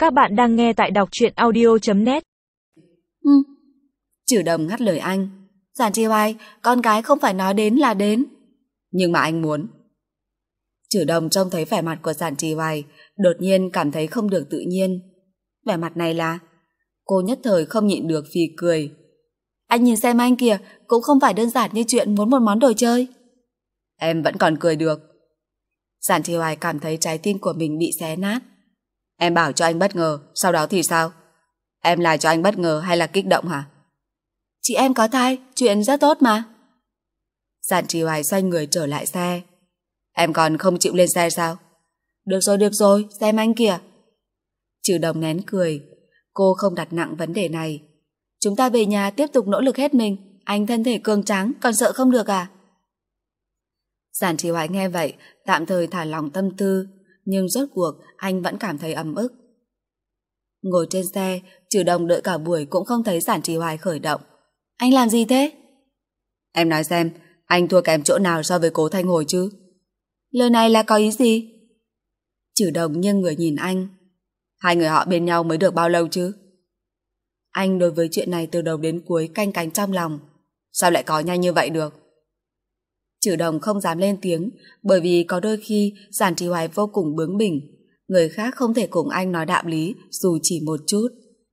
Các bạn đang nghe tại đọc truyện audio.net. Trừ Đồng ngắt lời anh. Giản Chi Hoài, con gái không phải nói đến là đến. Nhưng mà anh muốn. Trừ Đồng trông thấy vẻ mặt của Giản Chi Hoài, đột nhiên cảm thấy không được tự nhiên. Vẻ mặt này là... Cô nhất thời không nhịn được phì cười. Anh nhìn xem anh kìa, cũng không phải đơn giản như chuyện muốn một món đồ chơi. Em vẫn còn cười được. Giản Chi Hoài cảm thấy trái tim của mình bị xé nát. Em bảo cho anh bất ngờ, sau đó thì sao? Em là cho anh bất ngờ hay là kích động hả? Chị em có thai, chuyện rất tốt mà. Giản Chi Hoài xoay người trở lại xe. Em còn không chịu lên xe sao? Được rồi, xem anh kìa. Trừ Đồng nén cười. Cô không đặt nặng vấn đề này. Chúng ta về nhà tiếp tục nỗ lực hết mình. Anh thân thể cường tráng, còn sợ không được à? Giản Chi Hoài nghe vậy, tạm thời thả lòng tâm tư, nhưng rốt cuộc anh vẫn cảm thấy ấm ức. Ngồi trên xe, Trừ Đồng đợi cả buổi cũng không thấy Giản Chi Hoài khởi động. Anh làm gì thế? Em nói xem, anh thua kém chỗ nào so với Cố Thanh Hồi chứ? Lời này là có ý gì? Trừ Đồng nghiêng người nhìn anh. Hai người họ bên nhau mới được bao lâu chứ? Anh đối với chuyện này từ đầu đến cuối canh cánh trong lòng. Sao lại có nhanh như vậy được? Trừ Đồng không dám lên tiếng, bởi vì có đôi khi Giản Chi Hoài vô cùng bướng bỉnh, người khác không thể cùng anh nói đạo lý dù chỉ một chút.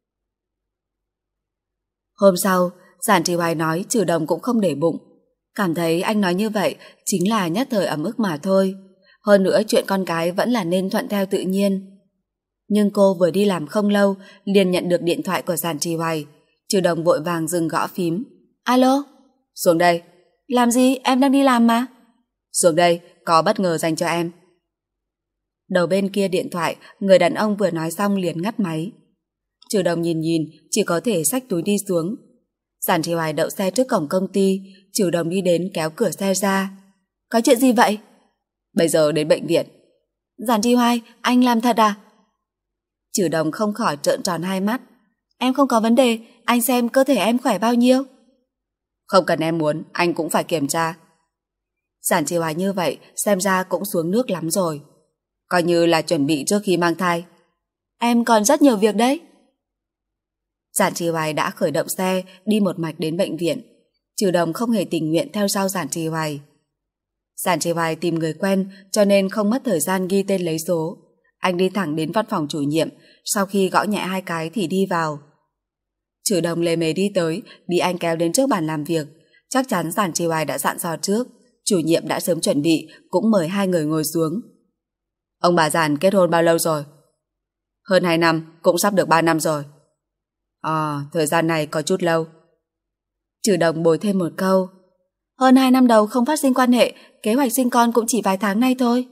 Hôm sau, Giản Chi Hoài nói Trừ Đồng cũng không để bụng, cảm thấy anh nói như vậy chính là nhất thời ấm ức mà thôi. Hơn nữa chuyện con cái vẫn là nên thuận theo tự nhiên. Nhưng cô vừa đi làm không lâu liền nhận được điện thoại của Giản Chi Hoài. Trừ Đồng vội vàng dừng gõ phím. Alo? Xuống đây. Làm gì? Em đang đi làm mà. Xuống đây, có bất ngờ dành cho em. Đầu bên kia điện thoại, người đàn ông vừa nói xong liền ngắt máy. Trừ Đồng nhìn, chỉ có thể xách túi đi xuống. Giản Chi Hoài đậu xe trước cổng công ty, Trừ Đồng đi đến kéo cửa xe ra. Có chuyện gì vậy? Bây giờ đến bệnh viện. Giản Chi Hoài, anh làm thật à? Trừ Đồng không khỏi trợn tròn hai mắt. Em không có vấn đề, anh xem cơ thể em khỏe bao nhiêu. Không cần em muốn, anh cũng phải kiểm tra. Giản Chi Hoài như vậy xem ra cũng xuống nước lắm rồi. Coi như là chuẩn bị trước khi mang thai. Em còn rất nhiều việc đấy. Giản Chi Hoài đã khởi động xe đi một mạch đến bệnh viện. Trừ Đồng không hề tình nguyện theo sau Giản Chi Hoài. Giản Chi Hoài tìm người quen cho nên không mất thời gian ghi tên lấy số. Anh đi thẳng đến văn phòng chủ nhiệm, sau khi gõ nhẹ hai cái thì đi vào. Trừ Đồng lề mề đi tới, bị anh kéo đến trước bàn làm việc. Chắc chắn Giản Chi Hoài đã dặn dò trước, chủ nhiệm đã sớm chuẩn bị, cũng mời hai người ngồi xuống. Ông bà Giản kết hôn bao lâu rồi? Hơn 2 năm, cũng sắp được 3 năm rồi. Thời gian này có chút lâu. Trừ Đồng bồi thêm một câu. Hơn 2 năm đầu không phát sinh quan hệ, kế hoạch sinh con cũng chỉ vài tháng nay thôi.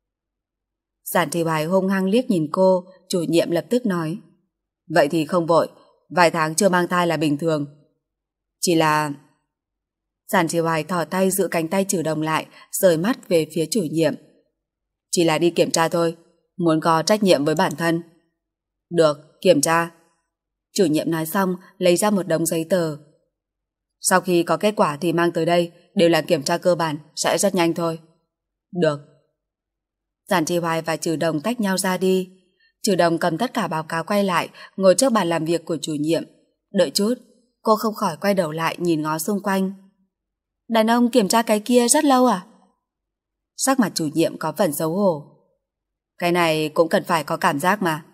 Giản Chi Hoài hung hăng liếc nhìn cô, chủ nhiệm lập tức nói. Vậy thì không vội, vài tháng chưa mang thai là bình thường. Chỉ là... Giản Chi Hoài thò tay giữ cánh tay Trừ Đồng lại, rời mắt về phía chủ nhiệm. Chỉ là đi kiểm tra thôi, muốn có trách nhiệm với bản thân. Được, kiểm tra. Chủ nhiệm nói xong, lấy ra một đống giấy tờ. Sau khi có kết quả thì mang tới đây, đều là kiểm tra cơ bản, sẽ rất nhanh thôi. Được. Giản Chi Hoài và Trừ Đồng tách nhau ra đi. Trừ Đồng cầm tất cả báo cáo quay lại, ngồi trước bàn làm việc của chủ nhiệm. Đợi chút, cô không khỏi quay đầu lại nhìn ngó xung quanh. Đàn ông kiểm tra cái kia rất lâu à? Sắc mặt chủ nhiệm có phần xấu hổ. Cái này cũng cần phải có cảm giác mà.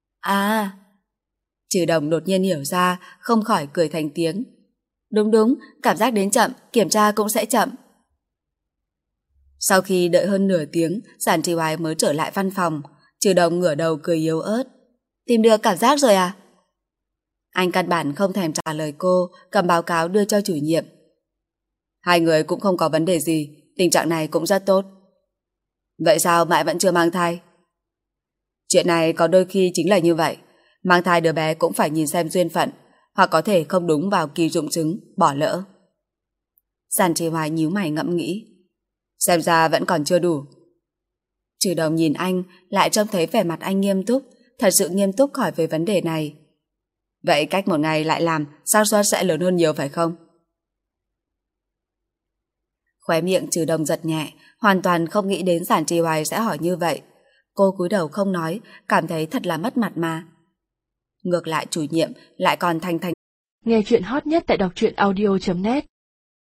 Trừ Đồng đột nhiên hiểu ra, không khỏi cười thành tiếng. Đúng, cảm giác đến chậm, kiểm tra cũng sẽ chậm. Sau khi đợi hơn nửa tiếng, Giản Chi Hoài mới trở lại văn phòng. Trừ Đồng ngửa đầu cười yếu ớt. Tìm được cảm giác rồi à? Anh căn bản không thèm trả lời cô, cầm báo cáo đưa cho chủ nhiệm. Hai người cũng không có vấn đề gì, tình trạng này cũng rất tốt. Vậy sao mãi vẫn chưa mang thai? Chuyện này có đôi khi chính là như vậy. Mang thai đứa bé cũng phải nhìn xem duyên phận, hoặc có thể không đúng vào kỳ dụng trứng, bỏ lỡ. Giản Chi Hoài nhíu mày ngẫm nghĩ. Xem ra vẫn còn chưa đủ. Trừ Đồng nhìn anh, lại trông thấy vẻ mặt anh nghiêm túc, thật sự nghiêm túc hỏi về vấn đề này. Vậy cách một ngày lại làm, xác suất sẽ lớn hơn nhiều phải không? Khóe miệng Trừ Đồng giật nhẹ, hoàn toàn không nghĩ đến Giản Chi Hoài sẽ hỏi như vậy. Cô cúi đầu không nói, cảm thấy thật là mất mặt mà. Ngược lại chủ nhiệm lại còn thành thành. Nghe chuyện hot nhất tại đọc truyện audio.net